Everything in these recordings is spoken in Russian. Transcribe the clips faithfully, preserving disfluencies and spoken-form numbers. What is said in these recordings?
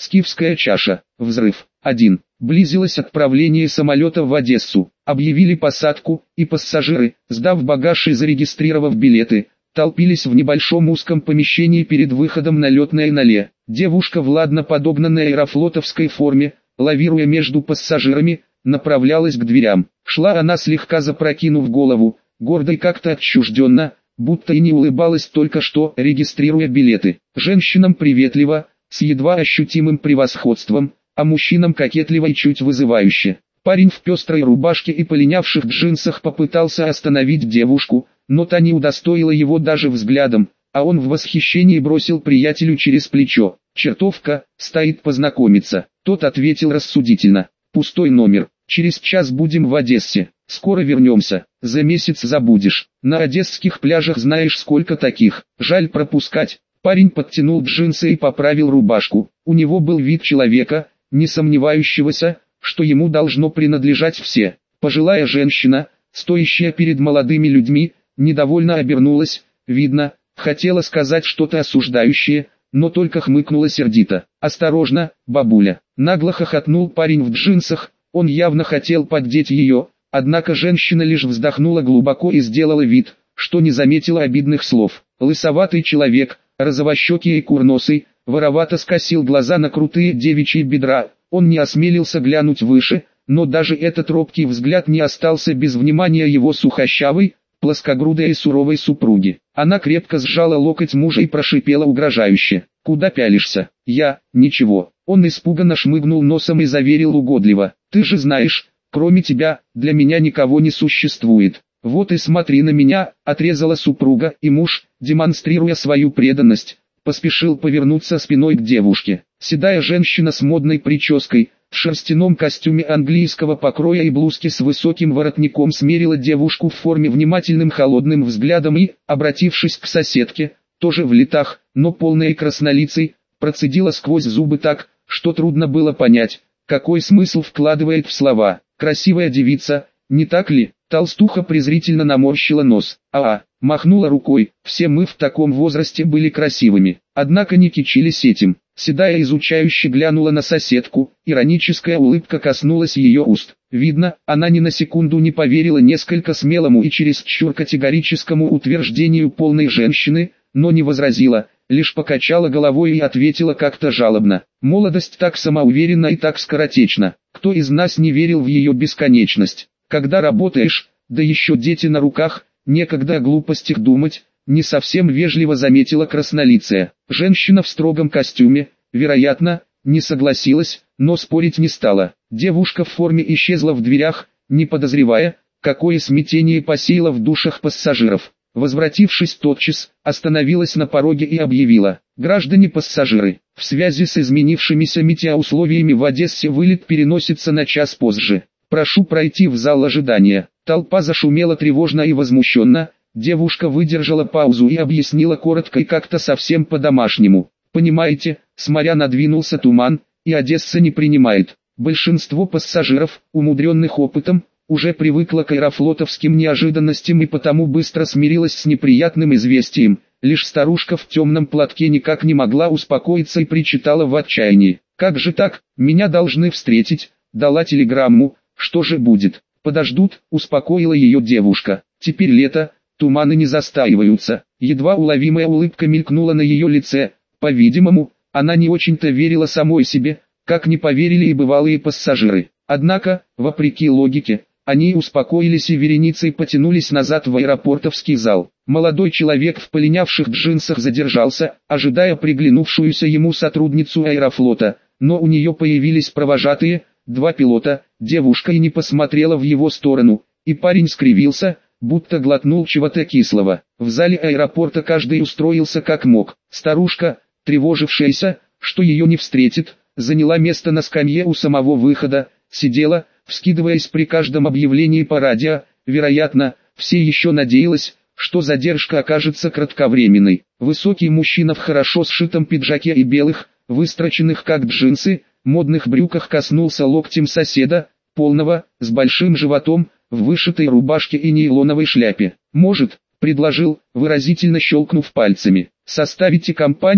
Скифская чаша. Взрыв. один. Близилось отправление самолета в Одессу. Объявили посадку, и пассажиры, сдав багаж и зарегистрировав билеты, толпились в небольшом узком помещении перед выходом на летное нале. Девушка в ладно подогнанной аэрофлотовской форме, лавируя между пассажирами, направлялась к дверям. Шла она слегка запрокинув голову, гордо и как-то отчужденно, будто и не улыбалась только что, регистрируя билеты. Женщинам приветливо, с едва ощутимым превосходством, а мужчинам кокетливо и чуть вызывающе. Парень в пестрой рубашке и полинявших джинсах попытался остановить девушку, но та не удостоила его даже взглядом, а он в восхищении бросил приятелю через плечо: «Чертовка, стоит познакомиться». Тот ответил рассудительно: «Пустой номер, через час будем в Одессе, скоро вернемся, за месяц забудешь, на одесских пляжах знаешь сколько таких, жаль пропускать». Парень подтянул джинсы и поправил рубашку. У него был вид человека, не сомневающегося, что ему должно принадлежать все. Пожилая женщина, стоящая перед молодыми людьми, недовольно обернулась, видно, хотела сказать что-то осуждающее, но только хмыкнула сердито. «Осторожно, бабуля!» Нагло хохотнул парень в джинсах, он явно хотел поддеть ее, однако женщина лишь вздохнула глубоко и сделала вид, что не заметила обидных слов. Лысоватый человек, розовощекий и курносый, воровато скосил глаза на крутые девичьи бедра. Он не осмелился глянуть выше, но даже этот робкий взгляд не остался без внимания его сухощавой, плоскогрудой и суровой супруги. Она крепко сжала локоть мужа и прошипела угрожающе: «Куда пялишься?» «Я, ничего». Он испуганно шмыгнул носом и заверил угодливо: «Ты же знаешь, кроме тебя, для меня никого не существует». «Вот и смотри на меня», — отрезала супруга, и муж, демонстрируя свою преданность, поспешил повернуться спиной к девушке. Седая женщина с модной прической, в шерстяном костюме английского покроя и блузке с высоким воротником смерила девушку в форме внимательным холодным взглядом и, обратившись к соседке, тоже в летах, но полной краснолицей, процедила сквозь зубы так, что трудно было понять, какой смысл вкладывает в слова. «Красивая девица, не так ли?» Толстуха презрительно наморщила нос. «А-а», махнула рукой, «все мы в таком возрасте были красивыми». Однако не кичились этим. Седая изучающе глянула на соседку, ироническая улыбка коснулась ее уст. Видно, она ни на секунду не поверила несколько смелому и чересчур категорическому утверждению полной женщины, но не возразила, лишь покачала головой и ответила как-то жалобно: «Молодость так самоуверенна и так скоротечна. Кто из нас не верил в ее бесконечность? Когда работаешь, да еще дети на руках, некогда о глупостях думать», не совсем вежливо заметила краснолицая. Женщина в строгом костюме, вероятно, не согласилась, но спорить не стала. Девушка в форме исчезла в дверях, не подозревая, какое смятение посеяло в душах пассажиров. Возвратившись тотчас, остановилась на пороге и объявила: «Граждане пассажиры, в связи с изменившимися метеоусловиями в Одессе вылет переносится на час позже. Прошу пройти в зал ожидания». Толпа зашумела тревожно и возмущенно. Девушка выдержала паузу и объяснила коротко и как-то совсем по-домашнему: «Понимаете, с моря надвинулся туман, и Одесса не принимает». Большинство пассажиров, умудренных опытом, уже привыкла к аэрофлотовским неожиданностям и потому быстро смирилась с неприятным известием. Лишь старушка в темном платке никак не могла успокоиться и причитала в отчаянии: «Как же так, меня должны встретить, дала телеграмму, что же будет?» «Подождут», успокоила ее девушка. «Теперь лето, туманы не застаиваются». Едва уловимая улыбка мелькнула на ее лице. По-видимому, она не очень-то верила самой себе, как не поверили и бывалые пассажиры. Однако, вопреки логике, они успокоились и вереницей потянулись назад в аэропортовский зал. Молодой человек в полинявших джинсах задержался, ожидая приглянувшуюся ему сотрудницу аэрофлота, но у нее появились провожатые, два пилота. Девушка и не посмотрела в его сторону, и парень скривился, будто глотнул чего-то кислого. В зале аэропорта каждый устроился как мог. Старушка, тревожившаяся, что ее не встретит, заняла место на скамье у самого выхода, сидела, вскидываясь при каждом объявлении по радио. Вероятно, все еще надеялась, что задержка окажется кратковременной. Высокий мужчина в хорошо сшитом пиджаке и белых, выстроченных как джинсы, модных брюках коснулся локтем соседа, полного, с большим животом, в вышитой рубашке и нейлоновой шляпе. «Может, — предложил, выразительно щелкнув пальцами, — составите компанию?»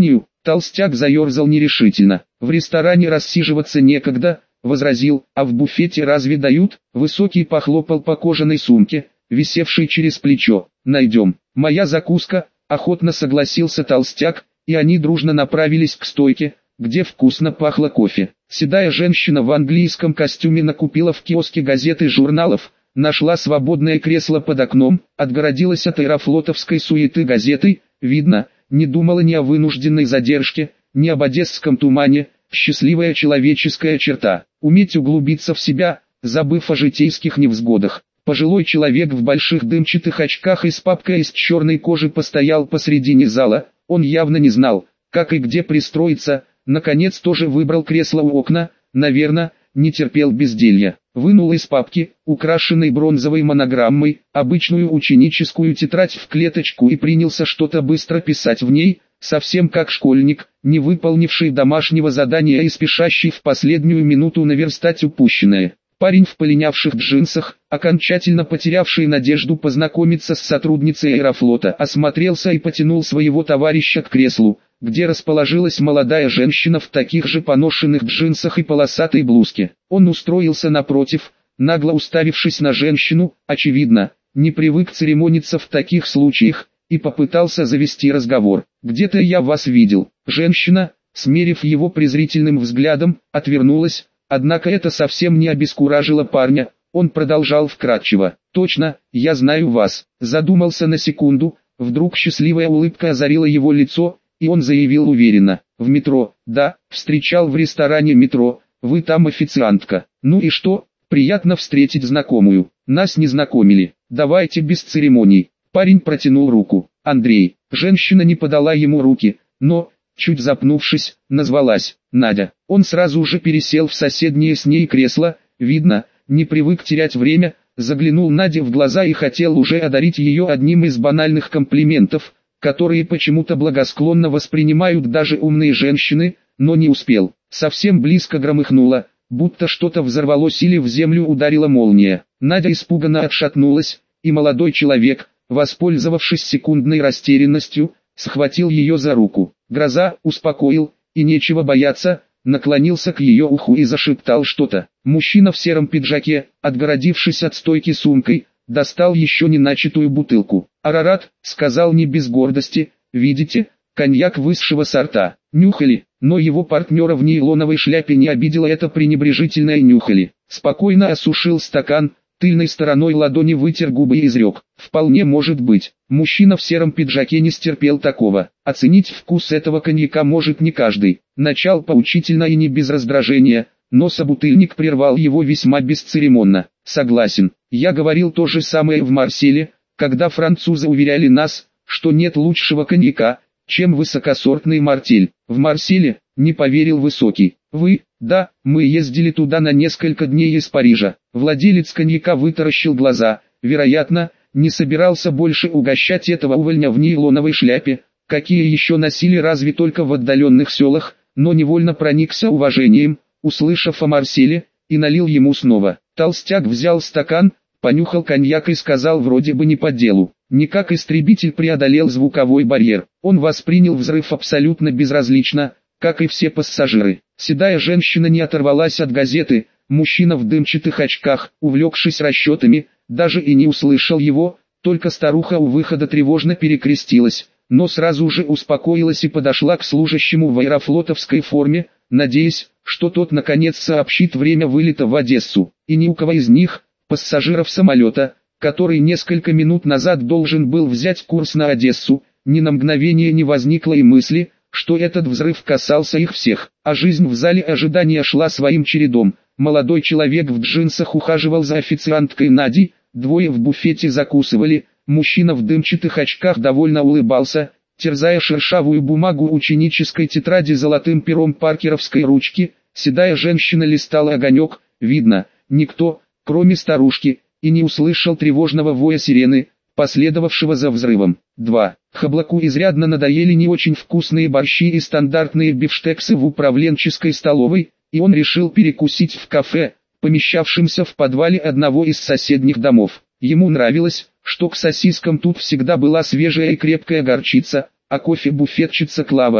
Толстяк заерзал нерешительно. В ресторане рассиживаться некогда, возразил, а в буфете разве дают? Высокий похлопал по кожаной сумке, висевшей через плечо. Найдем. Моя закуска, охотно согласился толстяк, и они дружно направились к стойке, где вкусно пахло кофе. Седая женщина в английском костюме накупила в киоске газет и журналов, нашла свободное кресло под окном, отгородилась от аэрофлотовской суеты газетой, видно, не думала ни о вынужденной задержке, ни об одесском тумане, счастливая человеческая черта, уметь углубиться в себя, забыв о житейских невзгодах. Пожилой человек в больших дымчатых очках и с папкой из черной кожи постоял посредине зала, он явно не знал, как и где пристроиться, наконец тоже выбрал кресло у окна, наверное, не терпел безделья. Вынул из папки, украшенной бронзовой монограммой, обычную ученическую тетрадь в клеточку и принялся что-то быстро писать в ней, совсем как школьник, не выполнивший домашнего задания и спешащий в последнюю минуту наверстать упущенное. Парень в полинявших джинсах, окончательно потерявший надежду познакомиться с сотрудницей Аэрофлота, осмотрелся и потянул своего товарища к креслу, где расположилась молодая женщина в таких же поношенных джинсах и полосатой блузке. Он устроился напротив, нагло уставившись на женщину, очевидно, не привык церемониться в таких случаях, и попытался завести разговор. «Где-то я вас видел». Женщина, смерив его презрительным взглядом, отвернулась, однако это совсем не обескуражило парня, он продолжал вкратчиво. «Точно, я знаю вас». Задумался на секунду, вдруг счастливая улыбка озарила его лицо, и он заявил уверенно: «В метро, да, встречал в ресторане метро, вы там официантка». «Ну и что, приятно встретить знакомую, нас не знакомили, давайте без церемоний». Парень протянул руку. «Андрей». Женщина не подала ему руки, но, чуть запнувшись, назвалась Надя. Он сразу же пересел в соседнее с ней кресло, видно, не привык терять время, заглянул Наде в глаза и хотел уже одарить ее одним из банальных комплиментов, которые почему-то благосклонно воспринимают даже умные женщины, но не успел. Совсем близко громыхнуло, будто что-то взорвалось или в землю ударила молния. Надя испуганно отшатнулась, и молодой человек, воспользовавшись секундной растерянностью, схватил ее за руку. Гроза успокоил, и нечего бояться, наклонился к ее уху и зашептал что-то. Мужчина в сером пиджаке, отгородившись от стойки сумкой, достал еще не начатую бутылку. «Арарат», — сказал не без гордости, — «видите, коньяк высшего сорта». Нюхали, но его партнера в нейлоновой шляпе не обидело это пренебрежительное «нюхали». Спокойно осушил стакан, тыльной стороной ладони вытер губы и изрек: «Вполне может быть». Мужчина в сером пиджаке не стерпел такого. Оценить вкус этого коньяка может не каждый. Начал поучительно и не без раздражения, но собутыльник прервал его весьма бесцеремонно. «Согласен, я говорил то же самое в Марселе, когда французы уверяли нас, что нет лучшего коньяка, чем высокосортный мартель. В Марселе, не поверил Высокий. Вы, да, мы ездили туда на несколько дней из Парижа». Владелец коньяка вытаращил глаза, вероятно, не собирался больше угощать этого увольня в нейлоновой шляпе, какие еще носили разве только в отдаленных селах, но невольно проникся уважением, услышав о Марселе, и налил ему снова. Толстяк взял стакан, понюхал коньяк и сказал вроде бы не по делу. Никак истребитель преодолел звуковой барьер. Он воспринял взрыв абсолютно безразлично, как и все пассажиры. Седая женщина не оторвалась от газеты, мужчина в дымчатых очках, увлекшись расчетами, даже и не услышал его, только старуха у выхода тревожно перекрестилась, но сразу же успокоилась и подошла к служащему в аэрофлотовской форме, надеясь, что тот наконец сообщит время вылета в Одессу. И ни у кого из них, пассажиров самолета, который несколько минут назад должен был взять курс на Одессу, ни на мгновение не возникло и мысли, что этот взрыв касался их всех. А жизнь в зале ожидания шла своим чередом. Молодой человек в джинсах ухаживал за официанткой Надей, двое в буфете закусывали, мужчина в дымчатых очках довольно улыбался, терзая шершавую бумагу ученической тетради золотым пером паркеровской ручки. Седая женщина листала огонек, видно, никто, кроме старушки, и не услышал тревожного воя сирены, последовавшего за взрывом. два. Хаблаку изрядно надоели не очень вкусные борщи и стандартные бифштексы в управленческой столовой, и он решил перекусить в кафе, помещавшемся в подвале одного из соседних домов. Ему нравилось, что к сосискам тут всегда была свежая и крепкая горчица, а кофе-буфетчица Клава,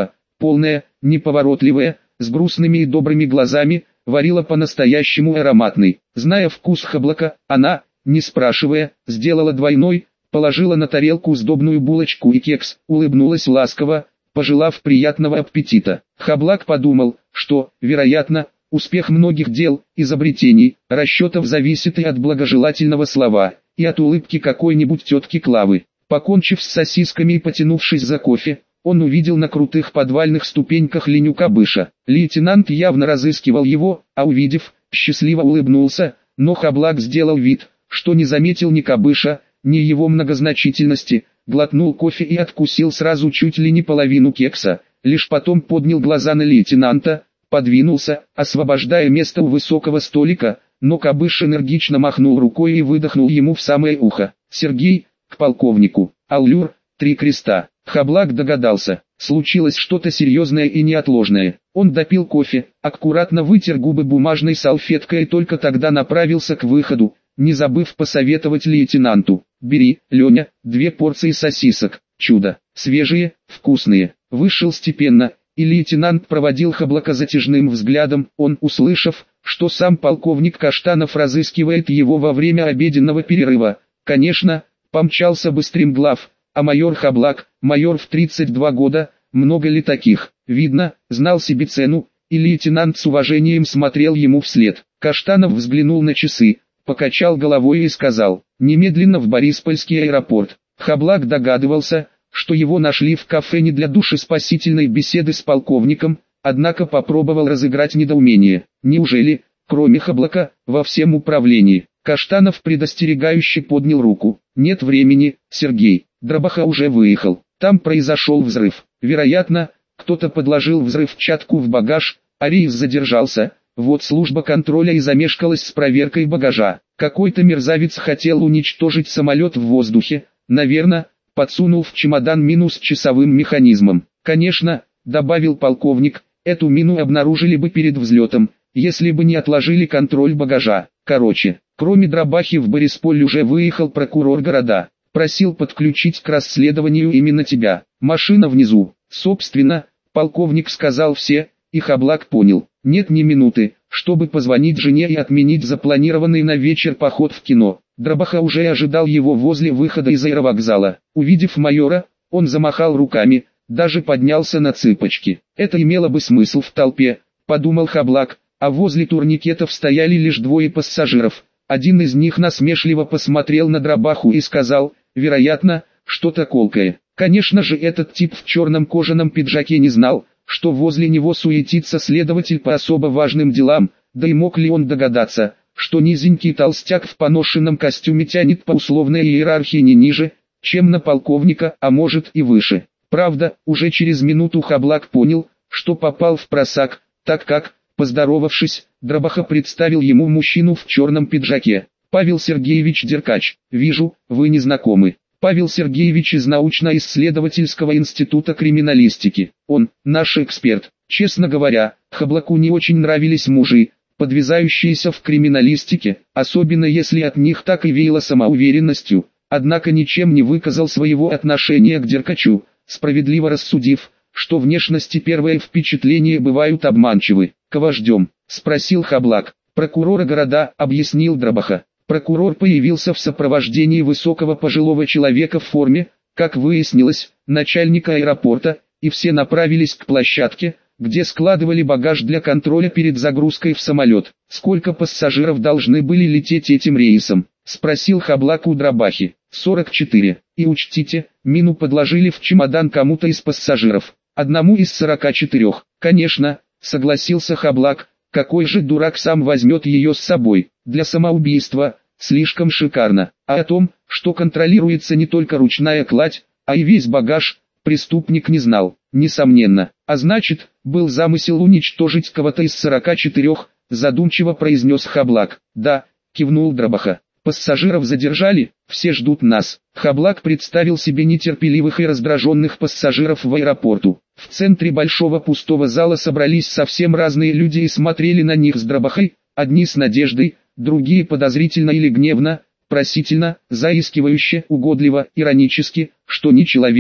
полная, неповоротливая, с грустными и добрыми глазами, варила по-настоящему ароматный. Зная вкус Хаблака, она, не спрашивая, сделала двойной, положила на тарелку сдобную булочку и кекс, улыбнулась ласково, пожелав приятного аппетита. Хаблак подумал, что, вероятно, успех многих дел, изобретений, расчетов зависит и от благожелательного слова, и от улыбки какой-нибудь тетки Клавы. Покончив с сосисками и потянувшись за кофе, он увидел на крутых подвальных ступеньках Леню Кабыша. Лейтенант явно разыскивал его, а увидев, счастливо улыбнулся, но Хаблак сделал вид, что не заметил ни Кабыша, ни его многозначительности, глотнул кофе и откусил сразу чуть ли не половину кекса, лишь потом поднял глаза на лейтенанта, подвинулся, освобождая место у высокого столика, но Кабыш энергично махнул рукой и выдохнул ему в самое ухо. «Сергей, к полковнику, аллюр, три креста». Хаблак догадался, случилось что-то серьезное и неотложное. Он допил кофе, аккуратно вытер губы бумажной салфеткой и только тогда направился к выходу, не забыв посоветовать лейтенанту: «Бери, Леня, две порции сосисок, чудо, свежие, вкусные». Вышел степенно, и лейтенант проводил Хаблака затяжным взглядом. Он, услышав, что сам полковник Каштанов разыскивает его во время обеденного перерыва, конечно, помчался бы стремглав, а майор Хаблак, майор в тридцать два года, много ли таких, видно, знал себе цену, и лейтенант с уважением смотрел ему вслед. Каштанов взглянул на часы, покачал головой и сказал: «Немедленно в Бориспольский аэропорт». Хаблак догадывался, что его нашли в кафе не для душеспасительной беседы с полковником, однако попробовал разыграть недоумение. Неужели, кроме Хаблака, во всем управлении? Каштанов предостерегающе поднял руку. «Нет времени, Сергей, Дробаха уже выехал. Там произошел взрыв. Вероятно, кто-то подложил взрывчатку в багаж, а рейс задержался. Вот служба контроля и замешкалась с проверкой багажа. Какой-то мерзавец хотел уничтожить самолет в воздухе, наверное, подсунул в чемодан мину с часовым механизмом. Конечно, добавил полковник, эту мину обнаружили бы перед взлетом, если бы не отложили контроль багажа. Короче, кроме Дробахи в Борисполь уже выехал прокурор города. Просил подключить к расследованию именно тебя. Машина внизу». Собственно, полковник сказал все, и Хаблак понял. Нет ни минуты, чтобы позвонить жене и отменить запланированный на вечер поход в кино. Дробаха уже ожидал его возле выхода из аэровокзала. Увидев майора, он замахал руками, даже поднялся на цыпочки. Это имело бы смысл в толпе, подумал Хаблак, а возле турникетов стояли лишь двое пассажиров. Один из них насмешливо посмотрел на Дробаху и сказал: «Вероятно, что-то колкое». Конечно же, этот тип в черном кожаном пиджаке не знал, что возле него суетится следователь по особо важным делам, да и мог ли он догадаться, что низенький толстяк в поношенном костюме тянет по условной иерархии не ниже, чем на полковника, а может и выше. Правда, уже через минуту Хаблак понял, что попал в просак, так как, поздоровавшись, Дробаха представил ему мужчину в черном пиджаке. «Павел Сергеевич Деркач, вижу, вы не знакомы». Павел Сергеевич из научно-исследовательского института криминалистики. Он, наш эксперт. Честно говоря, Хаблаку не очень нравились мужи, подвязающиеся в криминалистике, особенно если от них так и веяло самоуверенностью, однако ничем не выказал своего отношения к Деркачу, справедливо рассудив, что внешности первые впечатления бывают обманчивы. «Кого ждем?» — спросил Хаблак. «Прокурора города», — объяснил Дробаха. Прокурор появился в сопровождении высокого пожилого человека в форме, как выяснилось, начальника аэропорта, и все направились к площадке, где складывали багаж для контроля перед загрузкой в самолет. «Сколько пассажиров должны были лететь этим рейсом?» — спросил Хаблак у Дробахи. сорок четыре. И учтите, мину подложили в чемодан кому-то из пассажиров. Одному из сорока четырех. «Конечно», — согласился Хаблак, — «какой же дурак сам возьмет ее с собой? Для самоубийства, слишком шикарно». А о том, что контролируется не только ручная кладь, а и весь багаж, преступник не знал, несомненно. А значит, был замысел уничтожить кого-то из сорока четырех, задумчиво произнес Хаблак. «Да», — кивнул Дробаха. «Пассажиров задержали, все ждут нас». Хаблак представил себе нетерпеливых и раздраженных пассажиров в аэропорту. В центре большого пустого зала собрались совсем разные люди и смотрели на них с Дробахой, одни с надеждой, другие подозрительно или гневно, просительно, заискивающе, угодливо, иронически, что не человек,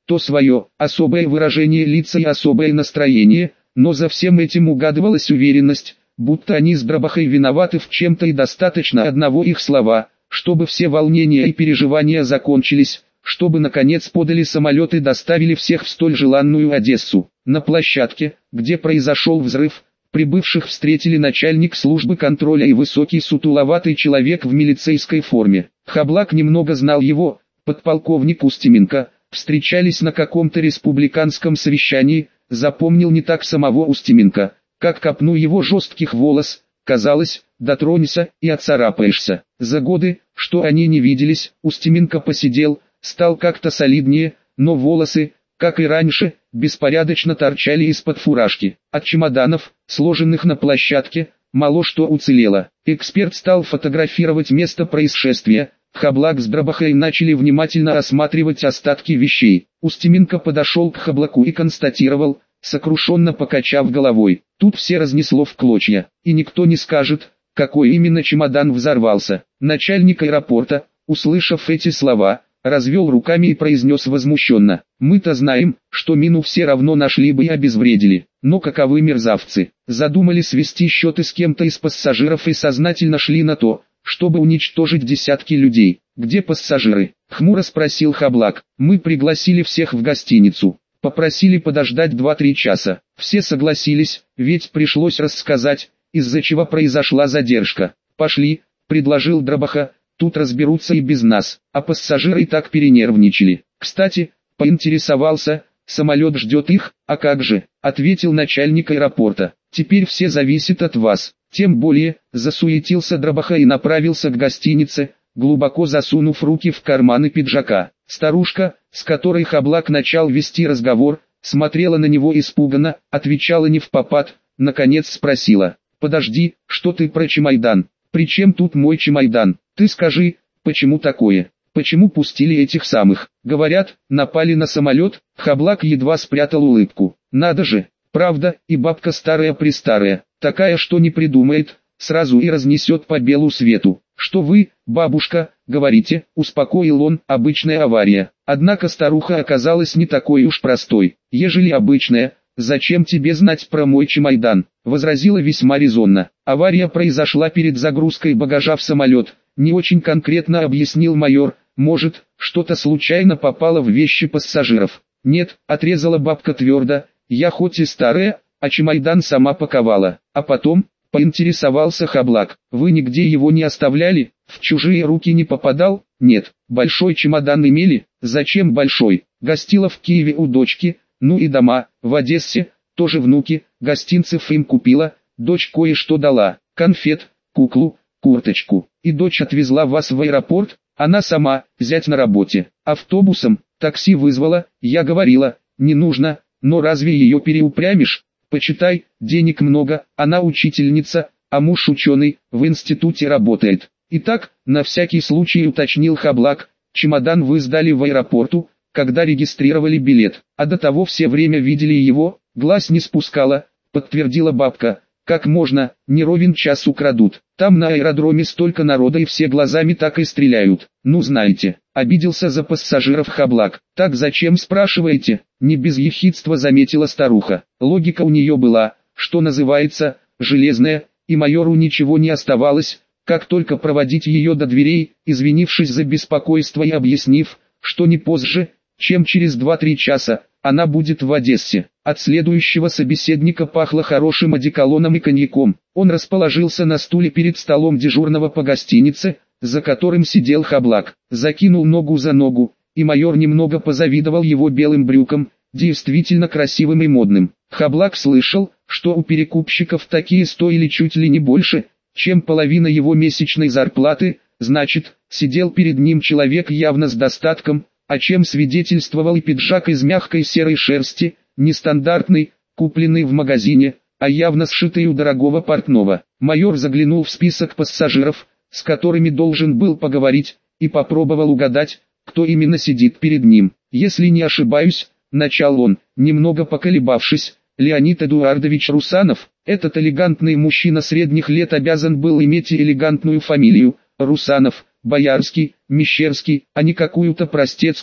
то свое, особое выражение лица и особое настроение, но за всем этим угадывалась уверенность, будто они с Дробахой виноваты в чем-то и достаточно одного их слова, чтобы все волнения и переживания закончились, чтобы наконец подали самолет и доставили всех в столь желанную Одессу. На площадке, где произошел взрыв, прибывших встретили начальник службы контроля и высокий сутуловатый человек в милицейской форме. Хаблак немного знал его, подполковник Устименко, встречались на каком-то республиканском совещании, запомнил не так самого Устименко, как копну его жестких волос, казалось, дотронься и отцарапаешься. За годы, что они не виделись, Устименко посидел, стал как-то солиднее, но волосы, как и раньше, беспорядочно торчали из-под фуражки. От чемоданов, сложенных на площадке, мало что уцелело. Эксперт стал фотографировать место происшествия. Хаблак с Дробахой начали внимательно осматривать остатки вещей. Устименко подошел к Хаблаку и констатировал, сокрушенно покачав головой: тут все разнесло в клочья, и никто не скажет, какой именно чемодан взорвался. Начальник аэропорта, услышав эти слова, развел руками и произнес возмущенно: мы-то знаем, что мину все равно нашли бы и обезвредили, но каковы мерзавцы, задумали свести счеты с кем-то из пассажиров и сознательно шли на то, чтобы уничтожить десятки людей. Где пассажиры? Хмуро спросил Хаблак. Мы пригласили всех в гостиницу, попросили подождать два-три часа. Все согласились, ведь пришлось рассказать, из-за чего произошла задержка. Пошли, предложил Дробаха, тут разберутся и без нас, а пассажиры и так перенервничали. Кстати, поинтересовался, самолет ждет их, а как же, ответил начальник аэропорта. Теперь все зависит от вас. Тем более, засуетился Дробаха и направился к гостинице, глубоко засунув руки в карманы пиджака. Старушка, с которой Хаблак начал вести разговор, смотрела на него испуганно, отвечала не впопад, наконец спросила: подожди, что ты про чемодан? При чем тут мой чемодан? Ты скажи, почему такое? Почему пустили этих самых? Говорят, напали на самолет. Хаблак едва спрятал улыбку. Надо же, правда, и бабка старая-престарая, такая, что не придумает, сразу и разнесет по белу свету. Что вы, бабушка, говорите, успокоил он, обычная авария. Однако старуха оказалась не такой уж простой. Ежели обычная, зачем тебе знать про мой чемодан? Возразила весьма резонно. Авария произошла перед загрузкой багажа в самолет, не очень конкретно объяснил майор. Может, что-то случайно попало в вещи пассажиров? Нет, отрезала бабка твердо, я хоть и старая, а чемодан сама паковала. А потом, поинтересовался Хаблак, вы нигде его не оставляли, в чужие руки не попадал? Нет. Большой чемодан имели? Зачем большой? Гостила в Киеве у дочки, ну и дома, в Одессе, тоже внуки, гостинцев им купила, дочь кое-что дала, конфет, куклу, курточку. И дочь отвезла вас в аэропорт? Она сама, зять на работе, автобусом, такси вызвала, я говорила, не нужно, но разве ее переупрямишь? Почитай, денег много, она учительница, а муж ученый, в институте работает. Итак, на всякий случай уточнил Хаблак, чемодан вы сдали в аэропорту, когда регистрировали билет, а до того все время видели его, глаз не спускала, подтвердила бабка. Как можно, не ровен час украдут. Там на аэродроме столько народа и все глазами так и стреляют. Ну знаете, обиделся за пассажиров Хаблак. Так зачем спрашиваете? Не без ехидства заметила старуха. Логика у нее была, что называется, железная, и майору ничего не оставалось, как только проводить ее до дверей, извинившись за беспокойство и объяснив, что не позже, чем через два-три часа, она будет в Одессе. От следующего собеседника пахло хорошим одеколоном и коньяком. Он расположился на стуле перед столом дежурного по гостинице, за которым сидел Хаблак. Закинул ногу за ногу, и майор немного позавидовал его белым брюкам, действительно красивым и модным. Хаблак слышал, что у перекупщиков такие стоили чуть ли не больше, чем половина его месячной зарплаты, значит, сидел перед ним человек явно с достатком, о чем свидетельствовал и пиджак из мягкой серой шерсти, нестандартный, купленный в магазине, а явно сшитый у дорогого портного. Майор заглянул в список пассажиров, с которыми должен был поговорить, и попробовал угадать, кто именно сидит перед ним. Если не ошибаюсь, начал он, немного поколебавшись, Леонид Эдуардович Русанов. Этот элегантный мужчина средних лет обязан был иметь элегантную фамилию, Русанов, Боярский, Мещерский, а не какую-то простецкую,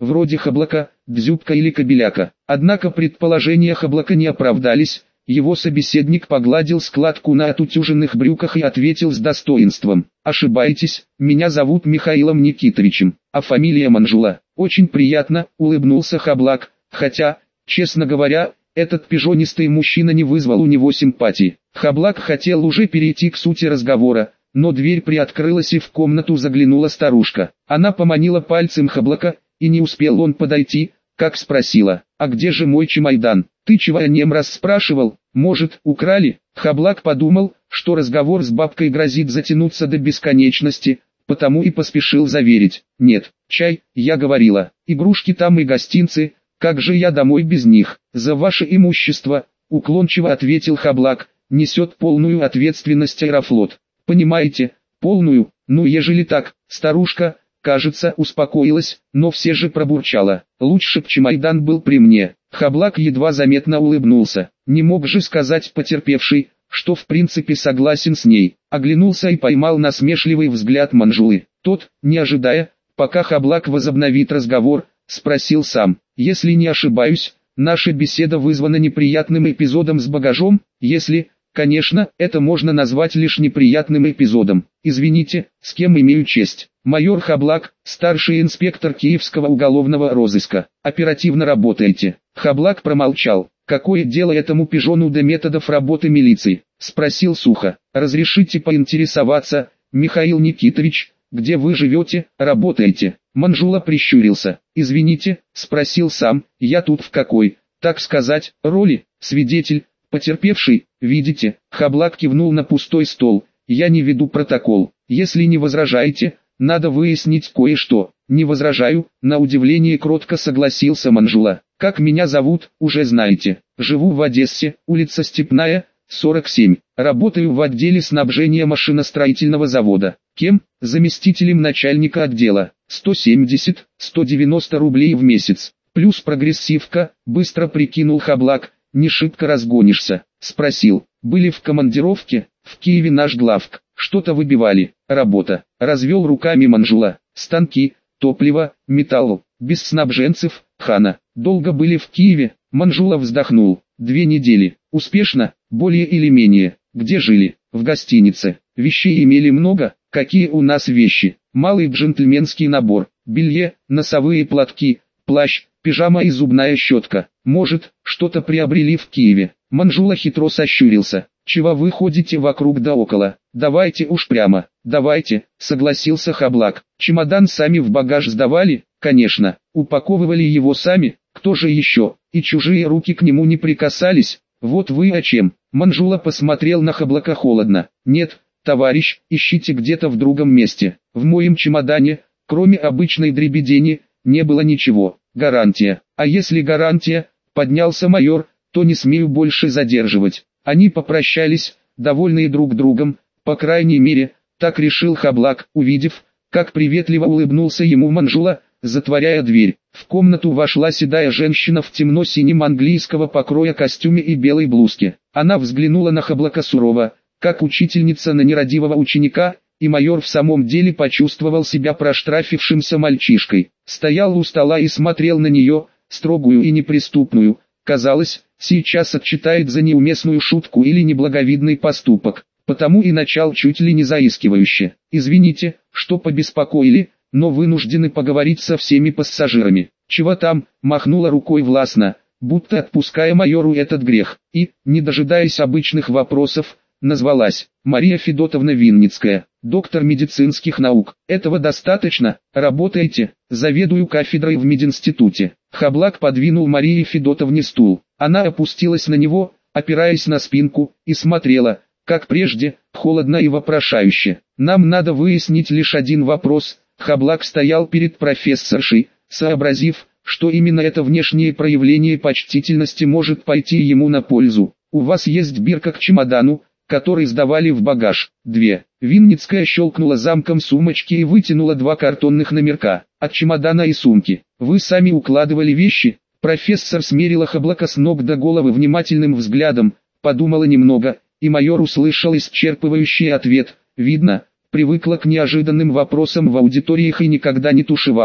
вроде Хаблака, Дзюбка или Кобеляка. Однако предположения Хаблака не оправдались. Его собеседник погладил складку на отутюженных брюках и ответил с достоинством: «Ошибаетесь, меня зовут Михаилом Никитовичем, а фамилия Манжула». «Очень приятно», — улыбнулся Хаблак, хотя, честно говоря, этот пижонистый мужчина не вызвал у него симпатии. Хаблак хотел уже перейти к сути разговора, но дверь приоткрылась и в комнату заглянула старушка. Она поманила пальцем Хаблака, и не успел он подойти, как спросила: «А где же мой чемодан? Ты чего о нем расспрашивал? Может, украли?» Хаблак подумал, что разговор с бабкой грозит затянуться до бесконечности, потому и поспешил заверить: «Нет, чай, я говорила, игрушки там и гостинцы, как же я домой без них?» «За ваше имущество», — уклончиво ответил Хаблак, — «несет полную ответственность Аэрофлот». «Понимаете, полную, ну ежели так». Старушка, кажется, успокоилась, но все же пробурчала: «Лучше б чемодан был при мне». Хаблак едва заметно улыбнулся. Не мог же сказать потерпевший, что в принципе согласен с ней. Оглянулся и поймал насмешливый взгляд Манжулы. Тот, не ожидая, пока Хаблак возобновит разговор, спросил сам: «Если не ошибаюсь, наша беседа вызвана неприятным эпизодом с багажом?» «Если, конечно, это можно назвать лишь неприятным эпизодом. Извините, с кем имею честь?» «Майор Хаблак, старший инспектор Киевского уголовного розыска. Оперативно работаете?» Хаблак промолчал. «Какое дело этому пижону до методов работы милиции?» — спросил сухо. «Разрешите поинтересоваться, Михаил Никитович, где вы живете, работаете?» Манжула прищурился. «Извините», — спросил сам, — «я тут в какой, так сказать, роли? Свидетель, потерпевший, видите?» Хаблак кивнул на пустой стол. «Я не веду протокол. Если не возражаете, надо выяснить кое-что». «Не возражаю», — на удивление кротко согласился Манжула. «Как меня зовут, уже знаете. Живу в Одессе, улица Степная, сорок семь. Работаю в отделе снабжения машиностроительного завода. Кем? Заместителем начальника отдела. сто семьдесят — сто девяносто рублей в месяц. Плюс прогрессивка», — быстро прикинул Хаблак. «Не шибко разгонишься?» — спросил. «Были в командировке, в Киеве наш главк. Что-то выбивали. Работа». Развел руками Манжула. «Станки, топливо, металл. Без снабженцев, хана». «Долго были в Киеве?» Манжула вздохнул. «Две недели. Успешно, более или менее». «Где жили?» «В гостинице». «Вещей имели много?» «Какие у нас вещи?» «Малый джентльменский набор. Белье, носовые платки, плащ, пижама и зубная щетка». «Может, что-то приобрели в Киеве?» Манжула хитро сощурился. «Чего вы ходите вокруг да около? Давайте уж прямо». «Давайте», — согласился Хаблак. «Чемодан сами в багаж сдавали?» «Конечно. Упаковывали его сами, кто же еще? И чужие руки к нему не прикасались?» «Вот вы о чем?» Манжула посмотрел на Хаблака холодно. «Нет, товарищ, ищите где-то в другом месте. В моем чемодане, кроме обычной дребедени, не было ничего. Гарантия». «А если гарантия?» — поднялся майор, — «то не смею больше задерживать». Они попрощались, довольные друг другом, по крайней мере, так решил Хаблак, увидев, как приветливо улыбнулся ему Манжула, затворяя дверь. В комнату вошла седая женщина в темно-синем английского покроя костюме и белой блузке. Она взглянула на Хаблака сурово, как учительница на нерадивого ученика, и майор в самом деле почувствовал себя проштрафившимся мальчишкой. Стоял у стола и смотрел на нее, строгую и неприступную. Казалось, сейчас отчитает за неуместную шутку или неблаговидный поступок, потому и начал чуть ли не заискивающе. «Извините, что побеспокоили, но вынуждены поговорить со всеми пассажирами». «Чего там?» — махнула рукой властно, будто отпуская майору этот грех, и, не дожидаясь обычных вопросов, назвалась: «Мария Федотовна Винницкая, доктор медицинских наук». «Этого достаточно? Работаете?» «Заведую кафедрой в мединституте». Хаблак подвинул Марии Федотовне стул. Она опустилась на него, опираясь на спинку, и смотрела, как прежде, холодно и вопрошающе. «Нам надо выяснить лишь один вопрос». Хаблак стоял перед профессоршей, сообразив, что именно это внешнее проявление почтительности может пойти ему на пользу. «У вас есть бирка к чемодану, который сдавали в багаж?» «Две». Винницкая щелкнула замком сумочки и вытянула два картонных номерка, от чемодана и сумки. «Вы сами укладывали вещи?» Профессор смерила Хаблака с ног до головы внимательным взглядом, подумала немного, и майор услышал исчерпывающий ответ. Видно, привыкла к неожиданным вопросам в аудиториях и никогда не тушевалась.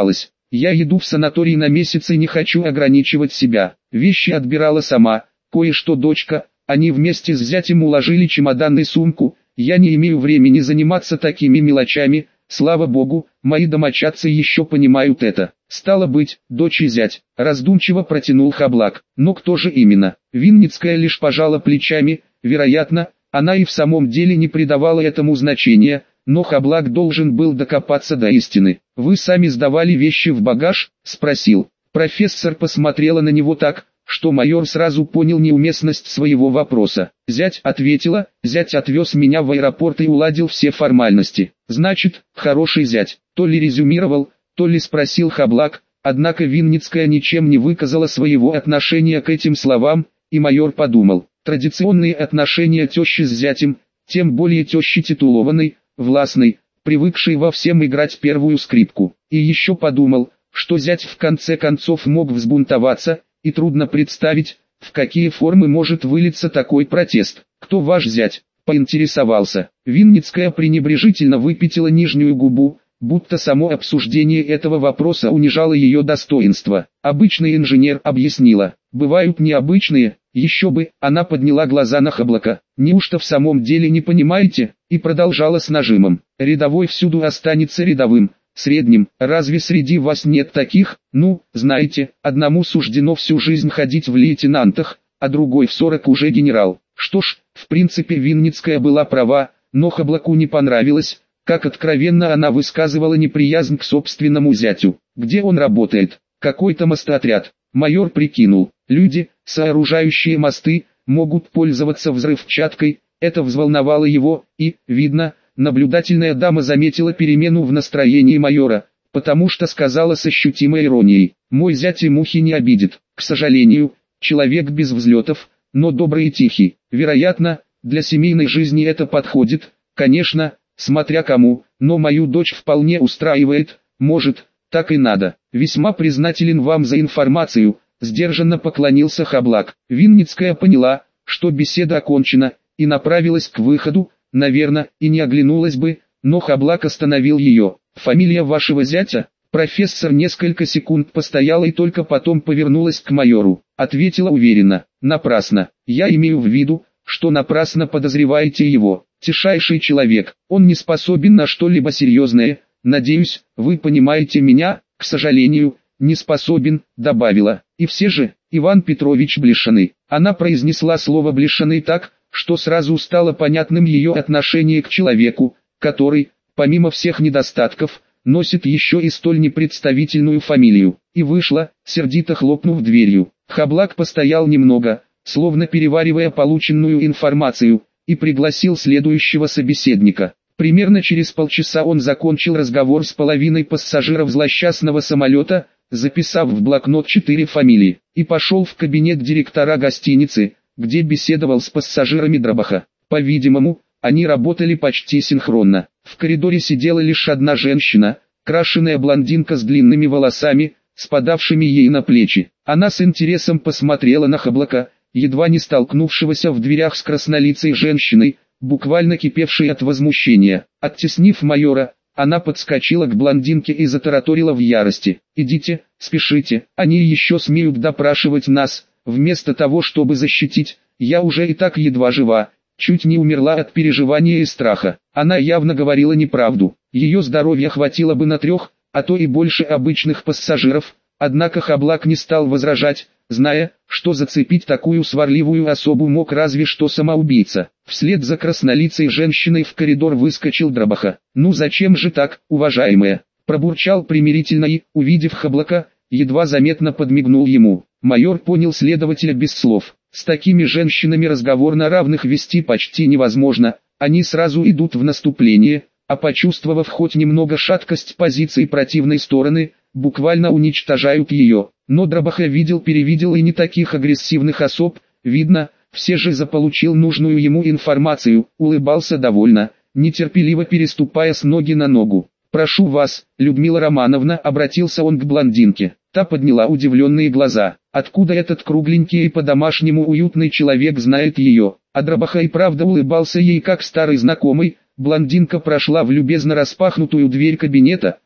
Я иду в санаторий на месяц и не хочу ограничивать себя. Вещи отбирала сама, кое-что дочка, они вместе с зятем уложили чемодан и сумку. Я не имею времени заниматься такими мелочами, слава богу, мои домочадцы еще понимают это. Стало быть, дочь и зять, раздумчиво протянул Хаблак. Но кто же именно? Винницкая лишь пожала плечами, вероятно, она и в самом деле не придавала этому значения, но Хаблак должен был докопаться до истины. «Вы сами сдавали вещи в багаж?» – спросил. Профессор посмотрела на него так, что майор сразу понял неуместность своего вопроса. «Зять», — ответила, — «зять отвез меня в аэропорт и уладил все формальности». «Значит, хороший зять», — то ли резюмировал, то ли спросил Хаблак, однако Винницкая ничем не выказала своего отношения к этим словам, и майор подумал, традиционные отношения тещи с зятем, тем более тещи титулованной, властной, привыкшей во всем играть первую скрипку. И еще подумал, что зять в конце концов мог взбунтоваться, и трудно представить, в какие формы может вылиться такой протест. «Кто ваш зять?» – поинтересовался. Винницкая пренебрежительно выпятила нижнюю губу, будто само обсуждение этого вопроса унижало ее достоинство. «Обычный инженер», — объяснила. «Бывают необычные, еще бы», — она подняла глаза на Хаблака. «Неужто в самом деле не понимаете?» И продолжала с нажимом. «Рядовой всюду останется рядовым. Средним, разве среди вас нет таких? Ну, знаете, одному суждено всю жизнь ходить в лейтенантах, а другой в сорок уже генерал». Что ж, в принципе Винницкая была права, но Хаблаку не понравилось, как откровенно она высказывала неприязнь к собственному зятю. «Где он работает?» «Какой-то мостотряд». Майор прикинул, люди, сооружающие мосты, могут пользоваться взрывчаткой, это взволновало его, и, видно, наблюдательная дама заметила перемену в настроении майора, потому что сказала с ощутимой иронией: «Мой зять и мухи не обидит, к сожалению, человек без взлетов, но добрый и тихий. Вероятно, для семейной жизни это подходит, конечно, смотря кому, но мою дочь вполне устраивает, может, так и надо. Весьма признателен вам за информацию», — сдержанно поклонился Хаблак. Винницкая поняла, что беседа окончена, и направилась к выходу, наверное, и не оглянулась бы, но Хаблак остановил ее. «Фамилия вашего зятя?» Профессор несколько секунд постояла и только потом повернулась к майору. Ответила уверенно: «Напрасно. Я имею в виду, что напрасно подозреваете его. Тишайший человек, он не способен на что-либо серьезное. Надеюсь, вы понимаете меня. К сожалению, не способен», — добавила. «И все же, Иван Петрович Блешаный». Она произнесла слово «Блешаный» так, что сразу стало понятным ее отношение к человеку, который, помимо всех недостатков, носит еще и столь непредставительную фамилию. И вышла, сердито хлопнув дверью. Хаблак постоял немного, словно переваривая полученную информацию, и пригласил следующего собеседника. Примерно через полчаса он закончил разговор с половиной пассажиров злосчастного самолета, записав в блокнот четыре фамилии, и пошел в кабинет директора гостиницы, где беседовал с пассажирами Дробаха. По-видимому, они работали почти синхронно. В коридоре сидела лишь одна женщина, крашеная блондинка с длинными волосами, спадавшими ей на плечи. Она с интересом посмотрела на Хаблака, едва не столкнувшегося в дверях с краснолицей женщиной, буквально кипевшей от возмущения. Оттеснив майора, она подскочила к блондинке и затараторила в ярости: «Идите, спешите, они еще смеют допрашивать нас, вместо того чтобы защитить, я уже и так едва жива». Чуть не умерла от переживания и страха. Она явно говорила неправду. Ее здоровья хватило бы на трех, а то и больше обычных пассажиров, однако Хаблак не стал возражать, зная, что зацепить такую сварливую особу мог разве что самоубийца. Вслед за краснолицей женщиной в коридор выскочил Дробаха. «Ну зачем же так, уважаемая?» Пробурчал примирительно и, увидев Хаблака, едва заметно подмигнул ему. Майор понял следователя без слов. С такими женщинами разговор на равных вести почти невозможно, они сразу идут в наступление, а почувствовав хоть немного шаткость позиции противной стороны, буквально уничтожают ее. Но Дробаха видел-перевидел и не таких агрессивных особ, видно, все же заполучил нужную ему информацию, улыбался довольно, нетерпеливо переступая с ноги на ногу. «Прошу вас, Людмила Романовна», — обратился он к блондинке. Та подняла удивленные глаза. Откуда этот кругленький и по-домашнему уютный человек знает ее? А Дробаха и правда улыбался ей как старый знакомый. Блондинка прошла в любезно распахнутую дверь кабинета,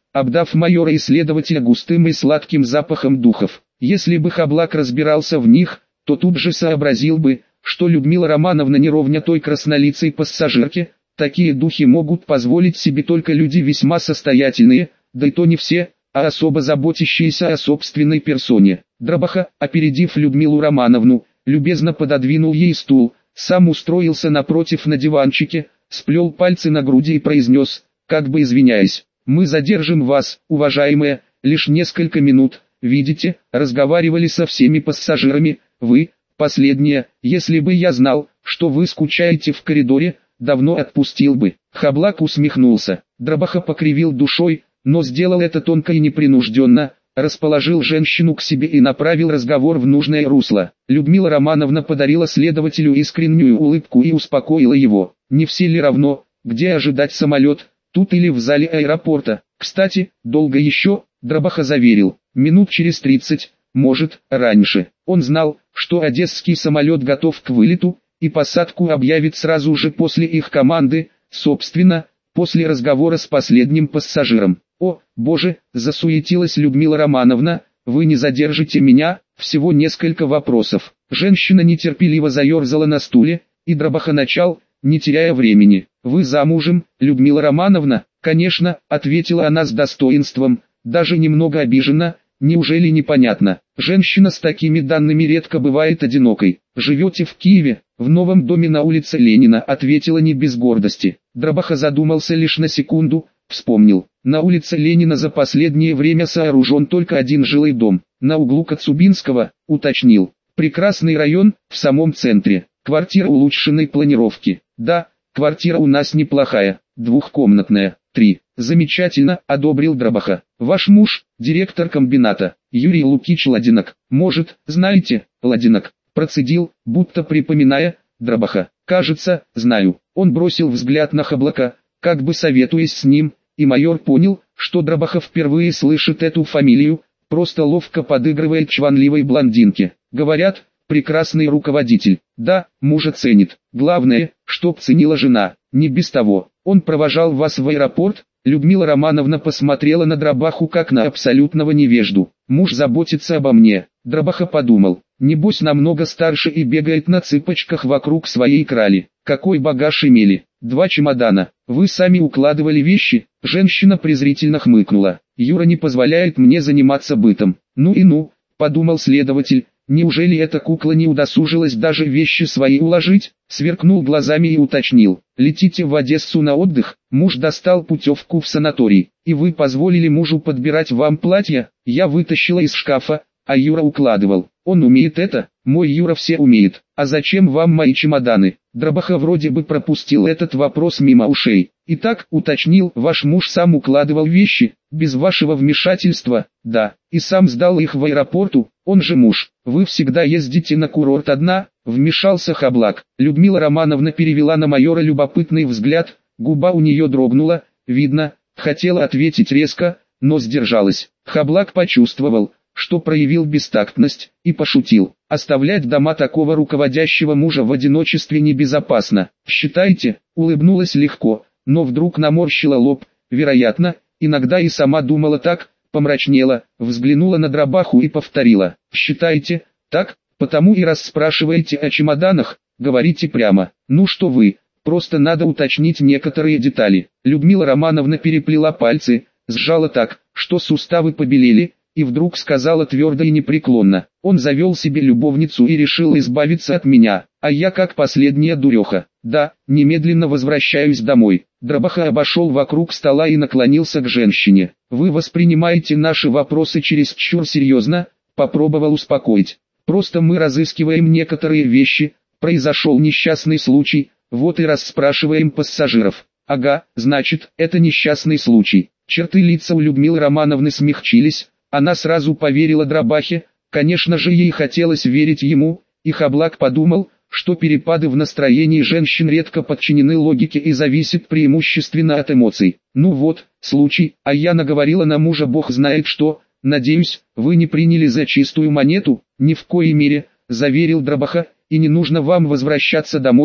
обдав майора и следователя густым и сладким запахом духов. Если бы Хаблак разбирался в них, то тут же сообразил бы, что Людмила Романовна не ровня той краснолицей пассажирке. Такие духи могут позволить себе только люди весьма состоятельные, да и то не все, а особо заботящиеся о собственной персоне. Дробаха, опередив Людмилу Романовну, любезно пододвинул ей стул, сам устроился напротив на диванчике, сплел пальцы на груди и произнес, как бы извиняясь: «Мы задержим вас, уважаемая, лишь несколько минут, видите, разговаривали со всеми пассажирами, вы, последняя, если бы я знал, что вы скучаете в коридоре, давно отпустил бы». Хаблак усмехнулся. Дробаха покривил душой, но сделал это тонко и непринужденно, расположил женщину к себе и направил разговор в нужное русло. Людмила Романовна подарила следователю искреннюю улыбку и успокоила его. Не все ли равно, где ожидать самолет, тут или в зале аэропорта? Кстати, долго еще, Дробаха заверил, минут через тридцать, может, раньше. Он знал, что одесский самолет готов к вылету, и посадку объявит сразу же после их команды, собственно, после разговора с последним пассажиром. «О, боже!» – засуетилась Людмила Романовна, «вы не задержите меня, всего несколько вопросов». Женщина нетерпеливо заерзала на стуле, и Дробаха начал, не теряя времени. «Вы замужем, Людмила Романовна?» «Конечно», – ответила она с достоинством, даже немного обижена. «Неужели непонятно? Женщина с такими данными редко бывает одинокой. Живете в Киеве, в новом доме на улице Ленина», — ответила не без гордости. Дробаха задумался лишь на секунду, вспомнил. На улице Ленина за последнее время сооружен только один жилой дом, на углу Коцюбинского, уточнил. Прекрасный район, в самом центре, квартира улучшенной планировки. Да, квартира у нас неплохая, двухкомнатная. Три. Замечательно, одобрил Дробаха. Ваш муж, директор комбината, Юрий Лукич Ладинок. Может, знаете, Ладинок, процедил, будто припоминая, Дробаха. Кажется, знаю. Он бросил взгляд на Хаблака, как бы советуясь с ним, и майор понял, что Дробаха впервые слышит эту фамилию, просто ловко подыгрывает чванливой блондинке. Говорят, прекрасный руководитель. Да, мужа ценит. Главное, чтоб ценила жена. Не без того. Он провожал вас в аэропорт? Людмила Романовна посмотрела на Дробаху как на абсолютного невежду. Муж заботится обо мне. Дробаха подумал. Небось намного старше и бегает на цыпочках вокруг своей крали. Какой багаж имели? Два чемодана. Вы сами укладывали вещи? Женщина презрительно хмыкнула. Юра не позволяет мне заниматься бытом. Ну и ну, подумал следователь. Неужели эта кукла не удосужилась даже вещи свои уложить? Сверкнул глазами и уточнил. Летите в Одессу на отдых? Муж достал путевку в санаторий. И вы позволили мужу подбирать вам платья? Я вытащила из шкафа, а Юра укладывал. Он умеет это? Мой Юра все умеет. А зачем вам мои чемоданы? Дробаха вроде бы пропустил этот вопрос мимо ушей. Итак, уточнил, ваш муж сам укладывал вещи, без вашего вмешательства? Да. И сам сдал их в аэропорту? Он же муж. Вы всегда ездите на курорт одна? Вмешался Хаблак. Людмила Романовна перевела на майора любопытный взгляд, губа у нее дрогнула, видно, хотела ответить резко, но сдержалась. Хаблак почувствовал, что проявил бестактность, и пошутил. Оставлять дома такого руководящего мужа в одиночестве небезопасно. Считайте, улыбнулась легко, но вдруг наморщила лоб, вероятно, иногда и сама думала так, помрачнела, взглянула на Дробаху и повторила. Считайте, так, потому и раз спрашиваете о чемоданах, говорите прямо. Ну что вы, просто надо уточнить некоторые детали. Людмила Романовна переплела пальцы, сжала так, что суставы побелели, и вдруг сказала твердо и непреклонно. Он завел себе любовницу и решил избавиться от меня, а я как последняя дуреха. Да, немедленно возвращаюсь домой. Дробаха обошел вокруг стола и наклонился к женщине. Вы воспринимаете наши вопросы чересчур серьезно? Попробовал успокоить. Просто мы разыскиваем некоторые вещи, произошел несчастный случай, вот и расспрашиваем пассажиров. Ага, значит, это несчастный случай. Черты лица у Людмилы Романовны смягчились. Она сразу поверила Дробахе, конечно же ей хотелось верить ему, и Хаблак подумал, что перепады в настроении женщин редко подчинены логике и зависят преимущественно от эмоций. Ну вот, случай, а я наговорила на мужа бог знает что, надеюсь, вы не приняли за чистую монету? Ни в коей мере, заверил Дробаха, и не нужно вам возвращаться домой,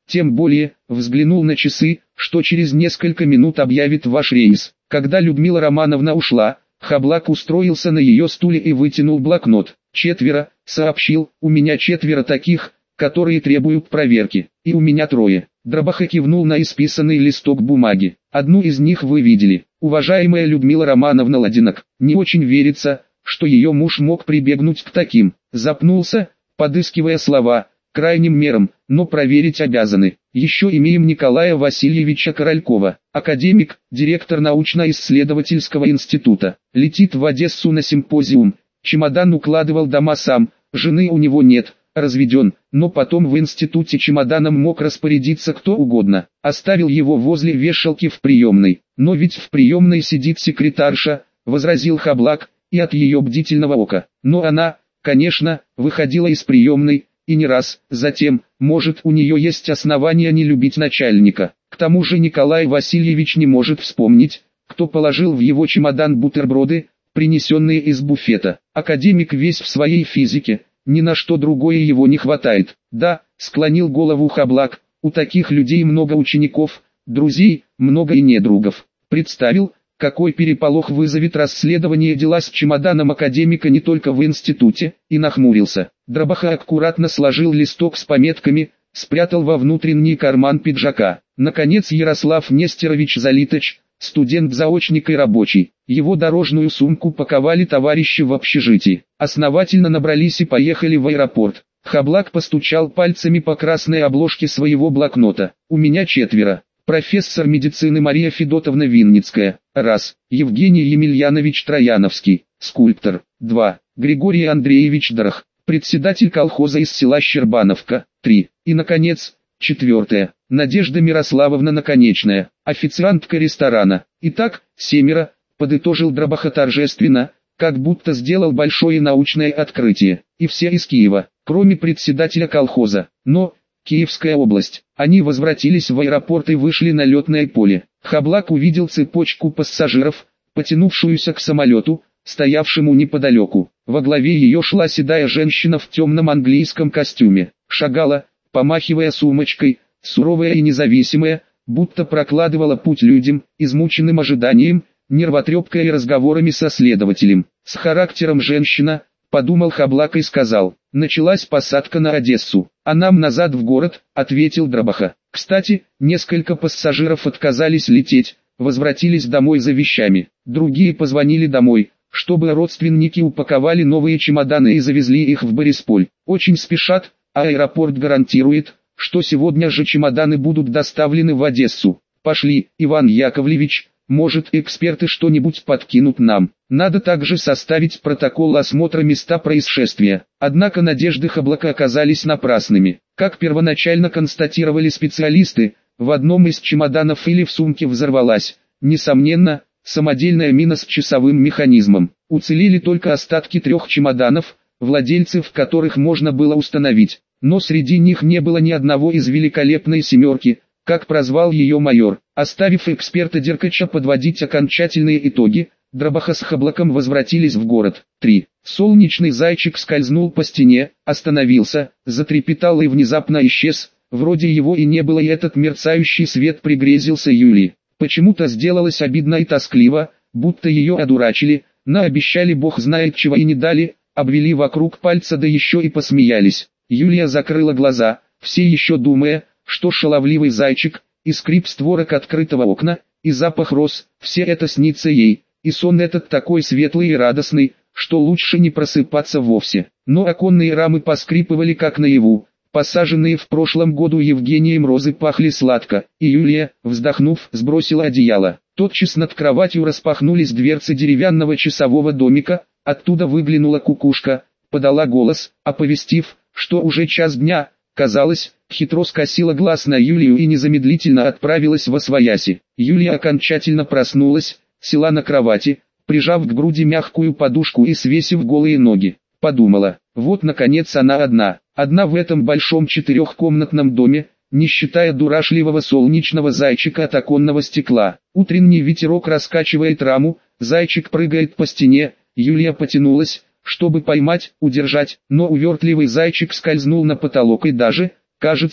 Тем более, взглянул на часы, что через несколько минут объявит ваш рейс. Когда Людмила Романовна ушла, Хаблак устроился на ее стуле и вытянул блокнот. «Четверо», — сообщил, — «у меня четверо таких, которые требуют проверки, и у меня трое». Дробаха кивнул на исписанный листок бумаги. «Одну из них вы видели, уважаемая Людмила Романовна Ладинок. Не очень верится, что ее муж мог прибегнуть к таким». Запнулся, подыскивая слова, «крайним мерам, но проверить обязаны». Еще имеем Николая Васильевича Королькова, академик, директор научно-исследовательского института. Летит в Одессу на симпозиум, чемодан укладывал дома сам, жены у него нет, разведен, но потом в институте чемоданом мог распорядиться кто угодно. Оставил его возле вешалки в приемной. «Но ведь в приемной сидит секретарша», — возразил Хаблак, и от ее бдительного ока. Но она, конечно, выходила из приемной, и не раз. Затем, может, у нее есть основания не любить начальника. К тому же Николай Васильевич не может вспомнить, кто положил в его чемодан бутерброды, принесенные из буфета. Академик весь в своей физике, ни на что другое его не хватает. Да, склонил голову Хаблак, у таких людей много учеников, друзей, много и недругов. Представил, какой переполох вызовет расследование дела с чемоданом академика не только в институте, и нахмурился. Дробаха аккуратно сложил листок с пометками, спрятал во внутренний карман пиджака. Наконец Ярослав Нестерович Залиточ, студент-заочник и рабочий. Его дорожную сумку паковали товарищи в общежитии. Основательно набрались и поехали в аэропорт. Хаблак постучал пальцами по красной обложке своего блокнота. «У меня четверо. Профессор медицины Мария Федотовна Винницкая. Раз. Евгений Емельянович Трояновский, скульптор. Два. Григорий Андреевич Дорох, председатель колхоза из села Щербановка. Три. И, наконец, четвертое. Надежда Мирославовна Наконечная, официантка ресторана. Итак, семеро», — подытожил Дробаха торжественно, как будто сделал большое научное открытие. «И все из Киева, кроме председателя колхоза. Но, Киевская область». Они возвратились в аэропорт и вышли на летное поле. Хаблак увидел цепочку пассажиров, потянувшуюся к самолету, стоявшему неподалеку. Во главе ее шла седая женщина в темном английском костюме. Шагала, помахивая сумочкой, суровая и независимая, будто прокладывала путь людям, измученным ожиданием, нервотрепкой и разговорами со следователем. «С характером женщина», — подумал Хаблак и сказал. «Началась посадка на Одессу. А нам назад в город», — ответил Дробаха. «Кстати, несколько пассажиров отказались лететь, возвратились домой за вещами. Другие позвонили домой, чтобы родственники упаковали новые чемоданы и завезли их в Борисполь. Очень спешат, а аэропорт гарантирует, что сегодня же чемоданы будут доставлены в Одессу. Пошли, Иван Яковлевич, может, эксперты что-нибудь подкинут нам. Надо также составить протокол осмотра места происшествия». Однако надежды Хаблака оказались напрасными. Как первоначально констатировали специалисты, в одном из чемоданов или в сумке взорвалась, несомненно, самодельная мина с часовым механизмом. Уцелели только остатки трех чемоданов, владельцев которых можно было установить. Но среди них не было ни одного из великолепной семерки, как прозвал ее майор. Оставив эксперта Деркача подводить окончательные итоги, Дробаха с Хаблаком возвратились в город. три. Солнечный зайчик скользнул по стене, остановился, затрепетал и внезапно исчез. Вроде его и не было, и этот мерцающий свет пригрезился Юлии. Почему-то сделалось обидно и тоскливо, будто ее одурачили, наобещали бог знает чего и не дали, обвели вокруг пальца да еще и посмеялись. Юлия закрыла глаза, все еще думая, что шаловливый зайчик, и скрип створок открытого окна, и запах роз, все это снится ей, и сон этот такой светлый и радостный, что лучше не просыпаться вовсе. Но оконные рамы поскрипывали как наяву, посаженные в прошлом году Евгением розы пахли сладко, и Юлия, вздохнув, сбросила одеяло. Тотчас над кроватью распахнулись дверцы деревянного часового домика, оттуда выглянула кукушка, подала голос, оповестив, что уже час дня. Казалось, хитро скосила глаз на Юлию и незамедлительно отправилась восвояси. Юлия окончательно проснулась, села на кровати, прижав к груди мягкую подушку и свесив голые ноги. Подумала, вот наконец она одна, одна в этом большом четырехкомнатном доме, не считая дурашливого солнечного зайчика от оконного стекла. Утренний ветерок раскачивает раму, зайчик прыгает по стене, Юлия потянулась, чтобы поймать, удержать, но увертливый зайчик скользнул на потолок и даже, кажется,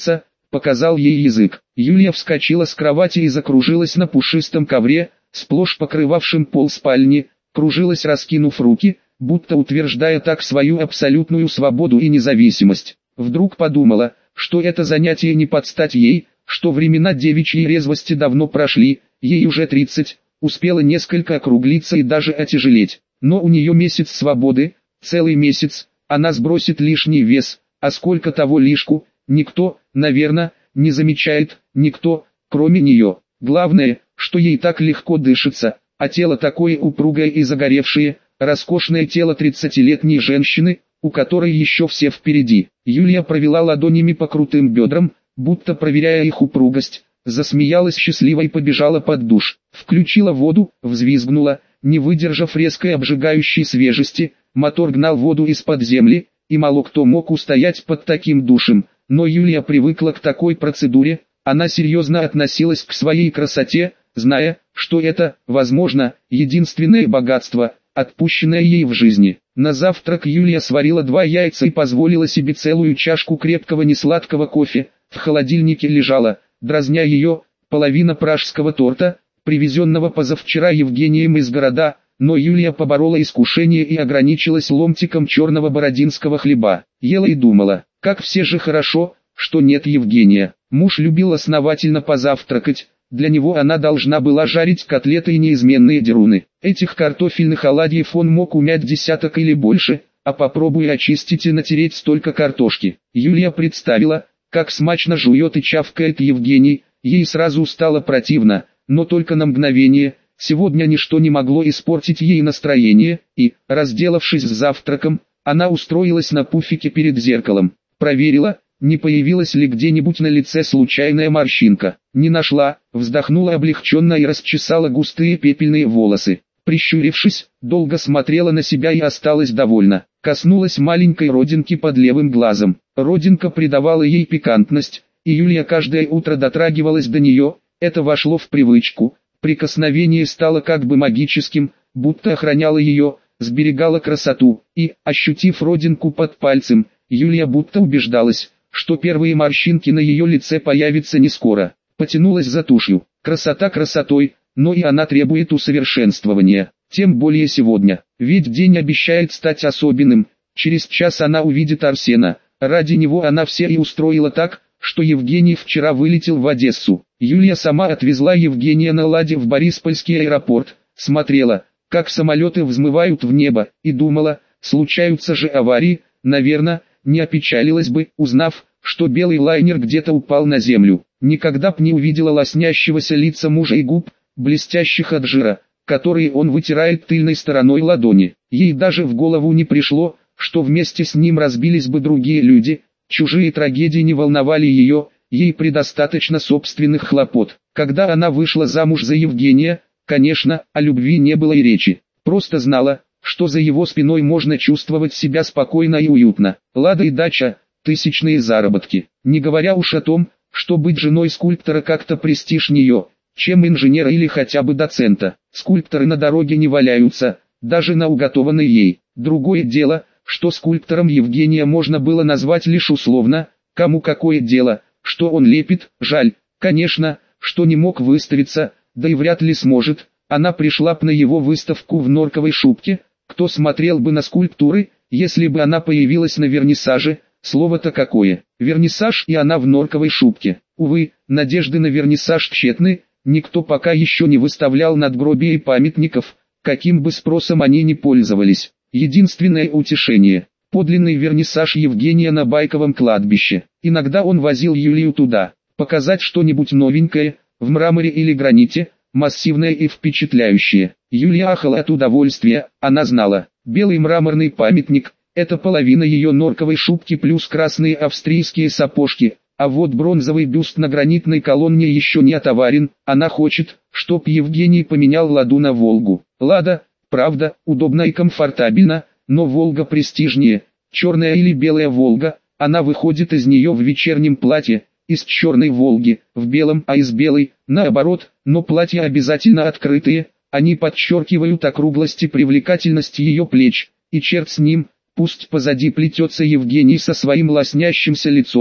показал ей язык. Юлия вскочила с кровати и закружилась на пушистом ковре, сплошь покрывавшем пол спальни, кружилась, раскинув руки, будто утверждая так свою абсолютную свободу и независимость. Вдруг подумала, что это занятие не под стать ей, что времена девичьей резвости давно прошли, ей уже тридцать, успела несколько округлиться и даже отяжелеть. Но у нее месяц свободы, целый месяц, она сбросит лишний вес, а сколько того лишку, никто, наверное, не замечает, никто, кроме нее. Главное, что ей так легко дышится, а тело такое упругое и загоревшее, роскошное тело тридцатилетней женщины, у которой еще все впереди. Юлия провела ладонями по крутым бедрам, будто проверяя их упругость, засмеялась счастливо и побежала под душ. Включила воду, взвизгнула, не выдержав резкой обжигающей свежести, мотор гнал воду из-под земли, и мало кто мог устоять под таким душем, но Юлия привыкла к такой процедуре, она серьезно относилась к своей красоте, зная, что это, возможно, единственное богатство, отпущенное ей в жизни. На завтрак Юлия сварила два яйца и позволила себе целую чашку крепкого несладкого кофе, в холодильнике лежала, дразня ее, половина пражского торта, привезенного позавчера Евгением из города, но Юлия поборола искушение и ограничилась ломтиком черного бородинского хлеба. Ела и думала, как все же хорошо, что нет Евгения. Муж любил основательно позавтракать, для него она должна была жарить котлеты и неизменные деруны. Этих картофельных оладьев он мог умять десяток или больше, а попробуй очистить и натереть столько картошки. Юлия представила, как смачно жует и чавкает Евгений, ей сразу стало противно, но только на мгновение. Сегодня ничто не могло испортить ей настроение, и, разделавшись с завтраком, она устроилась на пуфике перед зеркалом. Проверила, не появилась ли где-нибудь на лице случайная морщинка. Не нашла, вздохнула облегченно и расчесала густые пепельные волосы. Прищурившись, долго смотрела на себя и осталась довольна. Коснулась маленькой родинки под левым глазом. Родинка придавала ей пикантность, и Юлия каждое утро дотрагивалась до нее, это вошло в привычку. Прикосновение стало как бы магическим, будто охраняло ее, сберегало красоту, и, ощутив родинку под пальцем, Юлия будто убеждалась, что первые морщинки на ее лице появятся не скоро. Потянулась за тушью. Красота красотой, но и она требует усовершенствования, тем более сегодня, ведь день обещает стать особенным. Через час она увидит Арсена, ради него она все и устроила так, что Евгений вчера вылетел в Одессу. Юлия сама отвезла Евгения на ладе в Бориспольский аэропорт, смотрела, как самолеты взмывают в небо, и думала, случаются же аварии, наверное, не опечалилась бы, узнав, что белый лайнер где-то упал на землю. Никогда б не увидела лоснящегося лица мужа и губ, блестящих от жира, которые он вытирает тыльной стороной ладони. Ей даже в голову не пришло, что вместе с ним разбились бы другие люди. Чужие трагедии не волновали ее, ей предостаточно собственных хлопот. Когда она вышла замуж за Евгения, конечно, о любви не было и речи. Просто знала, что за его спиной можно чувствовать себя спокойно и уютно. Лада и дача, тысячные заработки. Не говоря уж о том, что быть женой скульптора как-то престижнее, чем инженера или хотя бы доцента. Скульпторы на дороге не валяются, даже на уготованной ей. Другое дело, что скульптором Евгения можно было назвать лишь условно, кому какое дело, что он лепит, жаль, конечно, что не мог выставиться, да и вряд ли сможет. Она пришла б на его выставку в норковой шубке, кто смотрел бы на скульптуры, если бы она появилась на вернисаже, слово-то какое, вернисаж и она в норковой шубке. Увы, надежды на вернисаж тщетны, никто пока еще не выставлял надгробия и памятников, каким бы спросом они ни пользовались. Единственное утешение – подлинный вернисаж Евгения на Байковом кладбище. Иногда он возил Юлию туда, показать что-нибудь новенькое, в мраморе или граните, массивное и впечатляющее. Юлия ахала от удовольствия, она знала, белый мраморный памятник – это половина ее норковой шубки плюс красные австрийские сапожки, а вот бронзовый бюст на гранитной колонне еще не отоварен, она хочет, чтоб Евгений поменял Ладу на Волгу. Лада, правда, удобно и комфортабельно, но Волга престижнее, черная или белая Волга, она выходит из нее в вечернем платье, из черной Волги, в белом, а из белой, наоборот, но платья обязательно открытые, они подчеркивают округлость и привлекательность ее плеч, и черт с ним, пусть позади плетется Евгений со своим лоснящимся лицом,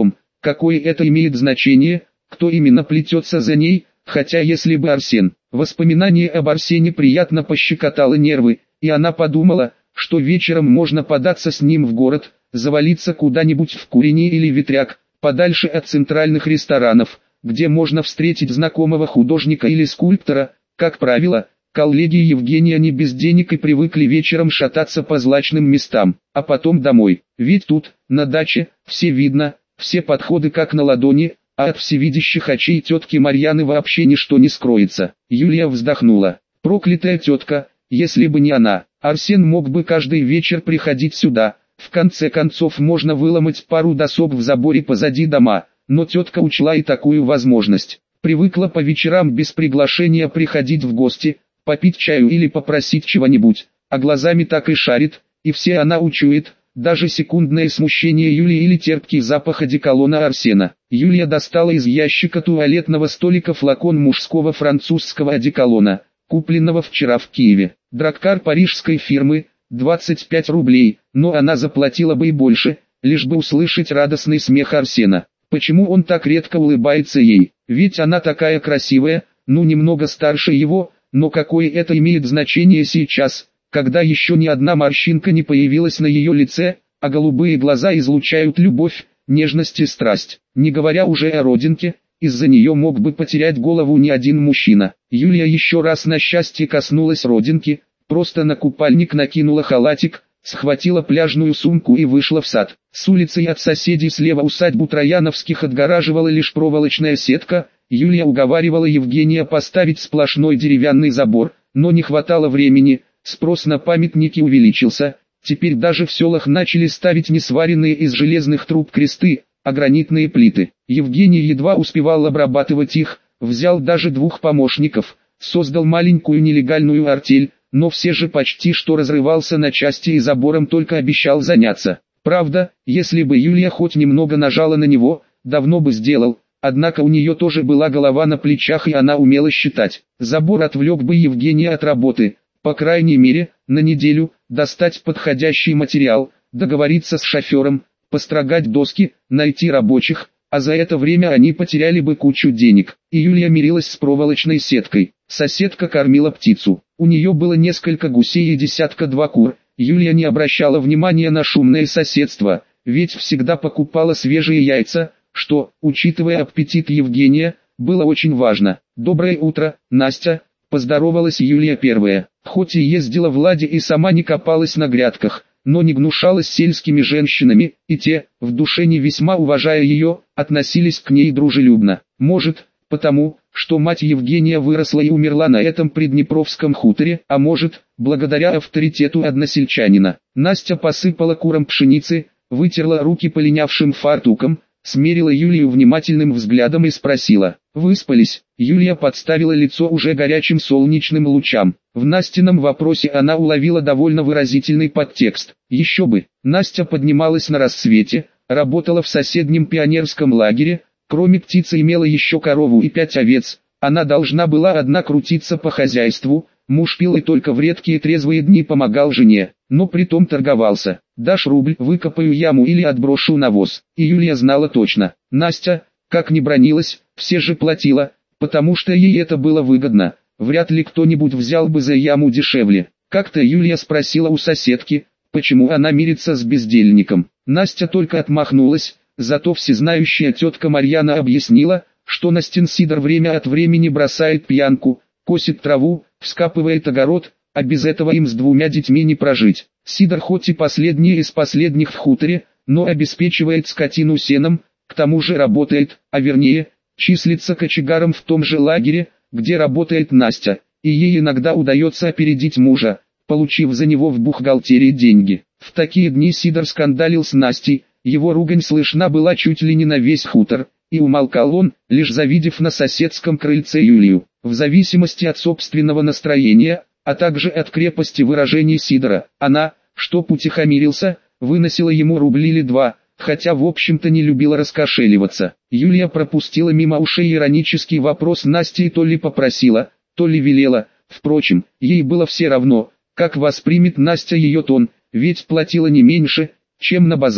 какое это имеет значение, кто именно плетется за ней, хотя если бы Арсен. Воспоминание об Арсене приятно пощекотало нервы, и она подумала, что вечером можно податься с ним в город, завалиться куда-нибудь в Курени или Ветряк, подальше от центральных ресторанов, где можно встретить знакомого художника или скульптора. Как правило, коллеги Евгения не без денег и привыкли вечером шататься по злачным местам, а потом домой. Ведь тут, на даче, все видно, все подходы как на ладони, а от всевидящих очей тетки Марьяны вообще ничто не скроется. Юлия вздохнула. Проклятая тетка, если бы не она, Арсен мог бы каждый вечер приходить сюда. В конце концов можно выломать пару досок в заборе позади дома, но тетка учла и такую возможность. Привыкла по вечерам без приглашения приходить в гости, попить чаю или попросить чего-нибудь, а глазами так и шарит, и все она учует, даже секундное смущение Юлии или терпкий запах одеколона Арсена. Юлия достала из ящика туалетного столика флакон мужского французского одеколона, купленного вчера в Киеве. Драккар парижской фирмы, двадцать пять рублей, но она заплатила бы и больше, лишь бы услышать радостный смех Арсена. Почему он так редко улыбается ей? Ведь она такая красивая, ну немного старше его, но какое это имеет значение сейчас, когда еще ни одна морщинка не появилась на ее лице, а голубые глаза излучают любовь, нежность и страсть. Не говоря уже о родинке, из-за нее мог бы потерять голову не один мужчина. Юлия еще раз на счастье коснулась родинки, просто на купальник накинула халатик, схватила пляжную сумку и вышла в сад. С улицы и от соседей слева усадьбу Трояновских отгораживала лишь проволочная сетка. Юлия уговаривала Евгения поставить сплошной деревянный забор, но не хватало времени, спрос на памятники увеличился. Теперь даже в селах начали ставить не сваренные из железных труб кресты, а гранитные плиты. Евгений едва успевал обрабатывать их, взял даже двух помощников, создал маленькую нелегальную артель, но все же почти что разрывался на части и забором только обещал заняться. Правда, если бы Юлия хоть немного нажала на него, давно бы сделал, однако у нее тоже была голова на плечах и она умела считать. Забор отвлек бы Евгения от работы, по крайней мере, на неделю, достать подходящий материал, договориться с шофером, построгать доски, найти рабочих, а за это время они потеряли бы кучу денег. И Юлия мирилась с проволочной сеткой. Соседка кормила птицу. У нее было несколько гусей и десятка-два кур. Юлия не обращала внимания на шумное соседство, ведь всегда покупала свежие яйца, что, учитывая аппетит Евгения, было очень важно. «Доброе утро, Настя», – поздоровалась Юлия первая. Хоть и ездила в ладе и сама не копалась на грядках, но не гнушалась сельскими женщинами, и те, в душе не весьма уважая ее, относились к ней дружелюбно. Может, потому, что мать Евгения выросла и умерла на этом приднепровском хуторе, а может, благодаря авторитету односельчанина. Настя посыпала курам пшеницы, вытерла руки полинявшим фартуком, смерила Юлию внимательным взглядом и спросила: «Выспались?» Юлия подставила лицо уже горячим солнечным лучам. В Настином вопросе она уловила довольно выразительный подтекст. Еще бы, Настя поднималась на рассвете, работала в соседнем пионерском лагере, кроме птицы имела еще корову и пять овец, она должна была одна крутиться по хозяйству, муж пил и только в редкие трезвые дни помогал жене, но притом торговался. «Дашь рубль, выкопаю яму или отброшу навоз». И Юлия знала точно. Настя, как ни бранилась, все же платила, потому что ей это было выгодно. Вряд ли кто-нибудь взял бы за яму дешевле. Как-то Юлия спросила у соседки, почему она мирится с бездельником. Настя только отмахнулась, зато всезнающая тетка Марьяна объяснила, что Настин Сидор время от времени бросает пьянку, косит траву, вскапывает огород, а без этого им с двумя детьми не прожить. Сидор хоть и последний из последних в хуторе, но обеспечивает скотину сеном, к тому же работает, а вернее, числится кочегаром в том же лагере, где работает Настя, и ей иногда удается опередить мужа, получив за него в бухгалтерии деньги. В такие дни Сидор скандалил с Настей, его ругань слышна была чуть ли не на весь хутор, и умолкал он, лишь завидев на соседском крыльце Юлию. В зависимости от собственного настроения, а также от крепости выражений Сидора, она, чтоб утихомирился, выносила ему рубли или два, хотя в общем-то не любила раскошеливаться. Юлия пропустила мимо ушей иронический вопрос Насти и то ли попросила, то ли велела. Впрочем, ей было все равно, как воспримет Настя ее тон, ведь платила не меньше, чем на базаре,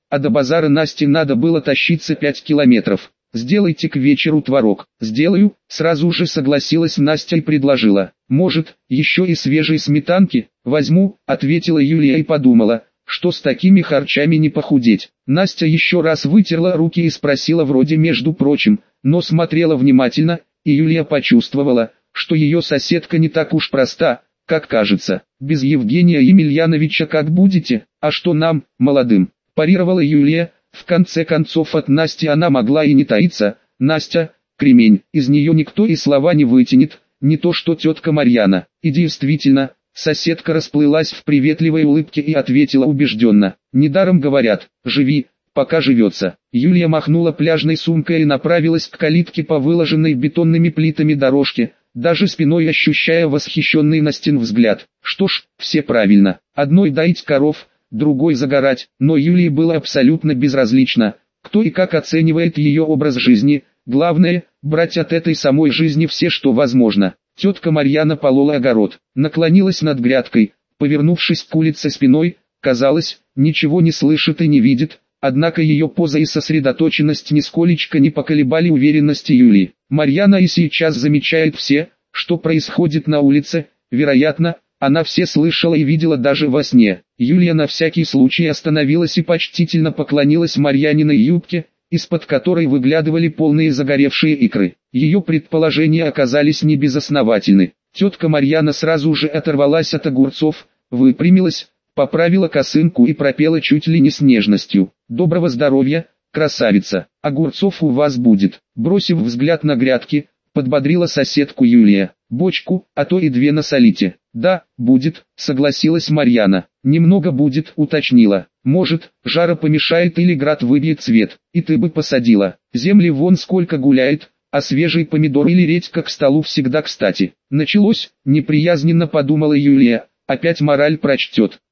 а до базара Насте надо было тащиться пять километров. «Сделайте к вечеру творог». «Сделаю», сразу же согласилась Настя и предложила. «Может, еще и свежей сметанки?» «Возьму», ответила Юлия и подумала, что с такими харчами не похудеть. Настя еще раз вытерла руки и спросила вроде между прочим, но смотрела внимательно, и Юлия почувствовала, что ее соседка не так уж проста, как кажется. «Без Евгения Емельяновича как будете? А что нам, молодым?» парировала Юлия. В конце концов от Насти она могла и не таиться. Настя, кремень, из нее никто и слова не вытянет, не то что тетка Марьяна. И действительно, соседка расплылась в приветливой улыбке и ответила убежденно. «Недаром говорят, живи, пока живется». Юлия махнула пляжной сумкой и направилась к калитке по выложенной бетонными плитами дорожке, даже спиной ощущая восхищенный Настин взгляд. Что ж, все правильно. Одной доить коров, другой загорать, но Юлии было абсолютно безразлично, кто и как оценивает ее образ жизни. Главное, брать от этой самой жизни все, что возможно. Тетка Марьяна полола огород, наклонилась над грядкой, повернувшись к улице спиной, казалось, ничего не слышит и не видит, однако ее поза и сосредоточенность нисколечко не поколебали уверенности Юлии. Марьяна и сейчас замечает все, что происходит на улице, вероятно, она все слышала и видела даже во сне. Юлия на всякий случай остановилась и почтительно поклонилась Марьяниной юбке, из-под которой выглядывали полные загоревшие икры. Ее предположения оказались небезосновательны. Тетка Марьяна сразу же оторвалась от огурцов, выпрямилась, поправила косынку и пропела чуть ли не с нежностью. «Доброго здоровья, красавица, огурцов у вас будет». Бросив взгляд на грядки, подбодрила соседку Юлия. «Бочку, а то и две насолите». «Да, будет», согласилась Марьяна. «Немного будет», уточнила. «Может, жара помешает или град выбьет цвет, и ты бы посадила. Земли вон сколько гуляет, а свежий помидор или редька к столу всегда кстати». «Началось», неприязненно подумала Юлия, опять мораль прочтет.